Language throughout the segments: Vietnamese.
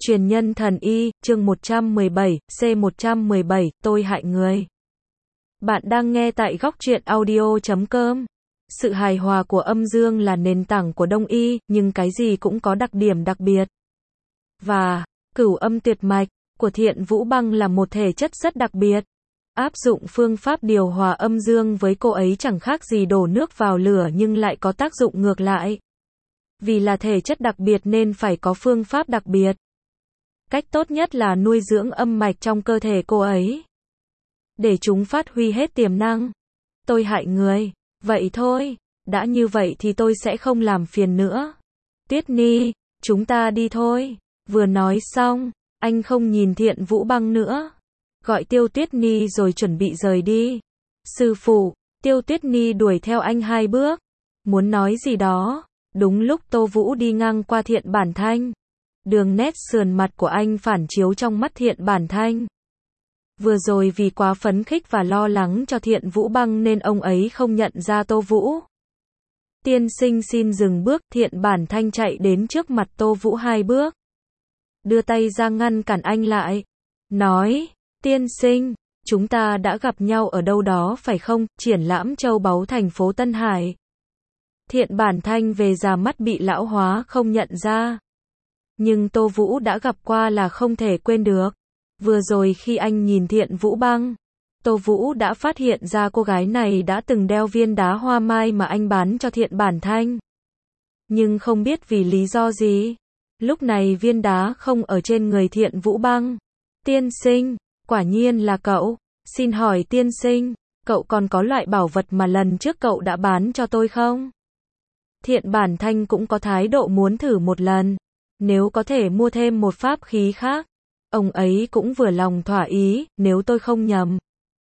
Truyền nhân thần y, chương 117, C117, tôi hại người. Bạn đang nghe tại góc truyện audio.com. Sự hài hòa của âm dương là nền tảng của Đông y, nhưng cái gì cũng có đặc điểm đặc biệt. Và, cửu âm tuyệt mạch của Thiện Vũ Băng là một thể chất rất đặc biệt. Áp dụng phương pháp điều hòa âm dương với cô ấy chẳng khác gì đổ nước vào lửa nhưng lại có tác dụng ngược lại. Vì là thể chất đặc biệt nên phải có phương pháp đặc biệt. Cách tốt nhất là nuôi dưỡng âm mạch trong cơ thể cô ấy, để chúng phát huy hết tiềm năng. Tôi hại người. Vậy thôi, đã như vậy thì tôi sẽ không làm phiền nữa. Tuyết Ni, chúng ta đi thôi. Vừa nói xong, anh không nhìn Thiện Vũ Băng nữa. Gọi Tiêu Tuyết Ni rồi chuẩn bị rời đi. Sư phụ, Tiêu Tuyết Ni đuổi theo anh 2 bước. Muốn nói gì đó. Đúng lúc Tô Vũ đi ngang qua Thiện Bản Thanh. Đường nét sườn mặt của anh phản chiếu trong mắt Thiện Bản Thanh. Vừa rồi vì quá phấn khích và lo lắng cho Thiện Vũ Băng nên ông ấy không nhận ra Tô Vũ. Tiên sinh xin dừng bước. Thiện Bản Thanh chạy đến trước mặt Tô Vũ 2 bước. Đưa tay ra ngăn cản anh lại. Nói, tiên sinh, chúng ta đã gặp nhau ở đâu đó phải không? Triển lãm châu báu thành phố Tân Hải. Thiện Bản Thanh về già mắt bị lão hóa không nhận ra. Nhưng Tô Vũ đã gặp qua là không thể quên được. Vừa rồi khi anh nhìn Thiện Vũ Băng, Tô Vũ đã phát hiện ra cô gái này đã từng đeo viên đá hoa mai mà anh bán cho Thiện Bản Thanh. Nhưng không biết vì lý do gì, lúc này viên đá không ở trên người Thiện Vũ Băng. Tiên sinh, quả nhiên là cậu. Xin hỏi tiên sinh, cậu còn có loại bảo vật mà lần trước cậu đã bán cho tôi không? Thiện Bản Thanh cũng có thái độ muốn thử một lần. Nếu có thể mua thêm một pháp khí khác, ông ấy cũng vừa lòng thỏa ý, nếu tôi không nhầm.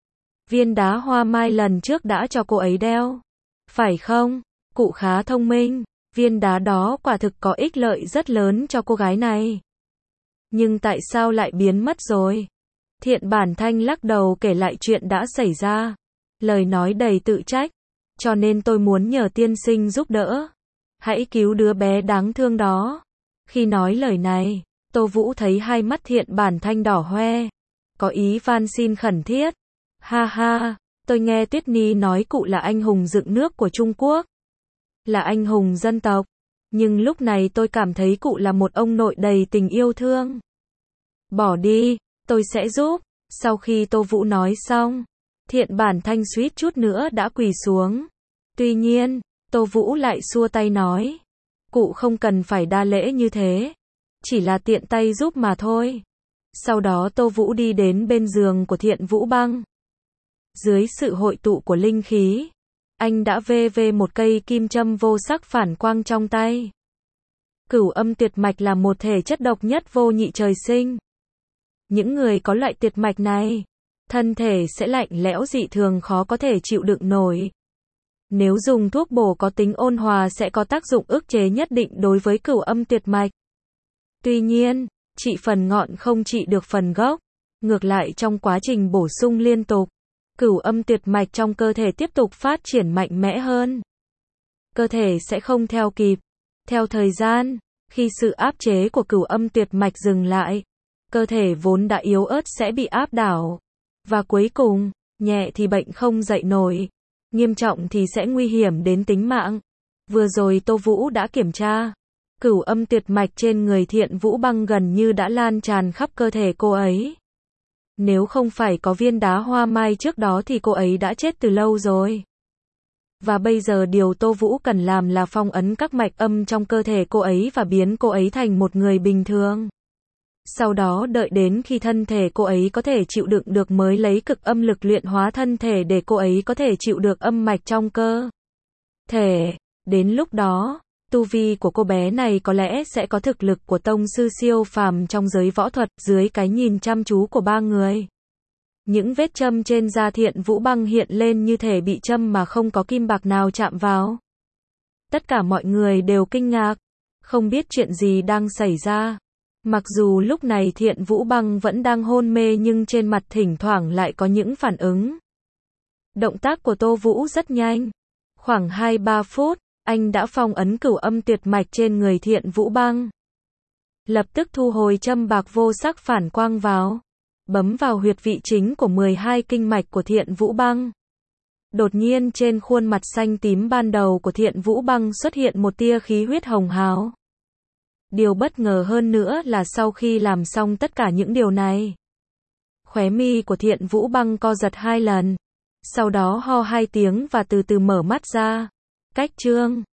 Viên đá hoa mai lần trước đã cho cô ấy đeo. Phải không? Cụ khá thông minh. Viên đá đó quả thực có ích lợi rất lớn cho cô gái này. Nhưng tại sao lại biến mất rồi? Thiện Bản Thanh lắc đầu kể lại chuyện đã xảy ra. Lời nói đầy tự trách. Cho nên tôi muốn nhờ tiên sinh giúp đỡ. Hãy cứu đứa bé đáng thương đó. Khi nói lời này, Tô Vũ thấy hai mắt Thiện Bản Thanh đỏ hoe. Có ý van xin khẩn thiết. Ha ha, tôi nghe Tuyết Ni nói cụ là anh hùng dựng nước của Trung Quốc. Là anh hùng dân tộc. Nhưng lúc này tôi cảm thấy cụ là một ông nội đầy tình yêu thương. Bỏ đi, tôi sẽ giúp. Sau khi Tô Vũ nói xong, Thiện Bản Thanh suýt chút nữa đã quỳ xuống. Tuy nhiên, Tô Vũ lại xua tay nói. Cụ không cần phải đa lễ như thế. Chỉ là tiện tay giúp mà thôi. Sau đó Tô Vũ đi đến bên giường của Thiện Vũ Băng. Dưới sự hội tụ của linh khí, anh đã vê một cây kim châm vô sắc phản quang trong tay. Cửu âm tuyệt mạch là một thể chất độc nhất vô nhị trời sinh. Những người có loại tuyệt mạch này, thân thể sẽ lạnh lẽo dị thường khó có thể chịu đựng nổi. Nếu dùng thuốc bổ có tính ôn hòa sẽ có tác dụng ức chế nhất định đối với cửu âm tuyệt mạch. Tuy nhiên, trị phần ngọn không trị được phần gốc. Ngược lại trong quá trình bổ sung liên tục, cửu âm tuyệt mạch trong cơ thể tiếp tục phát triển mạnh mẽ hơn. Cơ thể sẽ không theo kịp. Theo thời gian, khi sự áp chế của cửu âm tuyệt mạch dừng lại, cơ thể vốn đã yếu ớt sẽ bị áp đảo. Và cuối cùng, nhẹ thì bệnh không dậy nổi. Nghiêm trọng thì sẽ nguy hiểm đến tính mạng. Vừa rồi Tô Vũ đã kiểm tra. Cửu âm tuyệt mạch trên người Thiện Vũ Băng gần như đã lan tràn khắp cơ thể cô ấy. Nếu không phải có viên đá hoa mai trước đó thì cô ấy đã chết từ lâu rồi. Và bây giờ điều Tô Vũ cần làm là phong ấn các mạch âm trong cơ thể cô ấy và biến cô ấy thành một người bình thường. Sau đó đợi đến khi thân thể cô ấy có thể chịu đựng được mới lấy cực âm lực luyện hóa thân thể để cô ấy có thể chịu được âm mạch trong cơ thể. Đến lúc đó, tu vi của cô bé này có lẽ sẽ có thực lực của tông sư siêu phàm trong giới võ thuật. Dưới cái nhìn chăm chú của 3 người, những vết châm trên da Thiện Vũ Băng hiện lên như thể bị châm mà không có kim bạc nào chạm vào. Tất cả mọi người đều kinh ngạc, không biết chuyện gì đang xảy ra. Mặc dù lúc này Thiện Vũ Băng vẫn đang hôn mê nhưng trên mặt thỉnh thoảng lại có những phản ứng. Động tác của Tô Vũ rất nhanh. Khoảng 2-3 phút, anh đã phong ấn cửu âm tuyệt mạch trên người Thiện Vũ Băng. Lập tức thu hồi châm bạc vô sắc phản quang vào. Bấm vào huyệt vị chính của 12 kinh mạch của Thiện Vũ Băng. Đột nhiên trên khuôn mặt xanh tím ban đầu của Thiện Vũ Băng xuất hiện một tia khí huyết hồng hào. Điều bất ngờ hơn nữa là sau khi làm xong tất cả những điều này, khóe mi của Thiện Vũ Băng co giật 2 lần. Sau đó ho 2 tiếng và từ từ mở mắt ra. Cách chương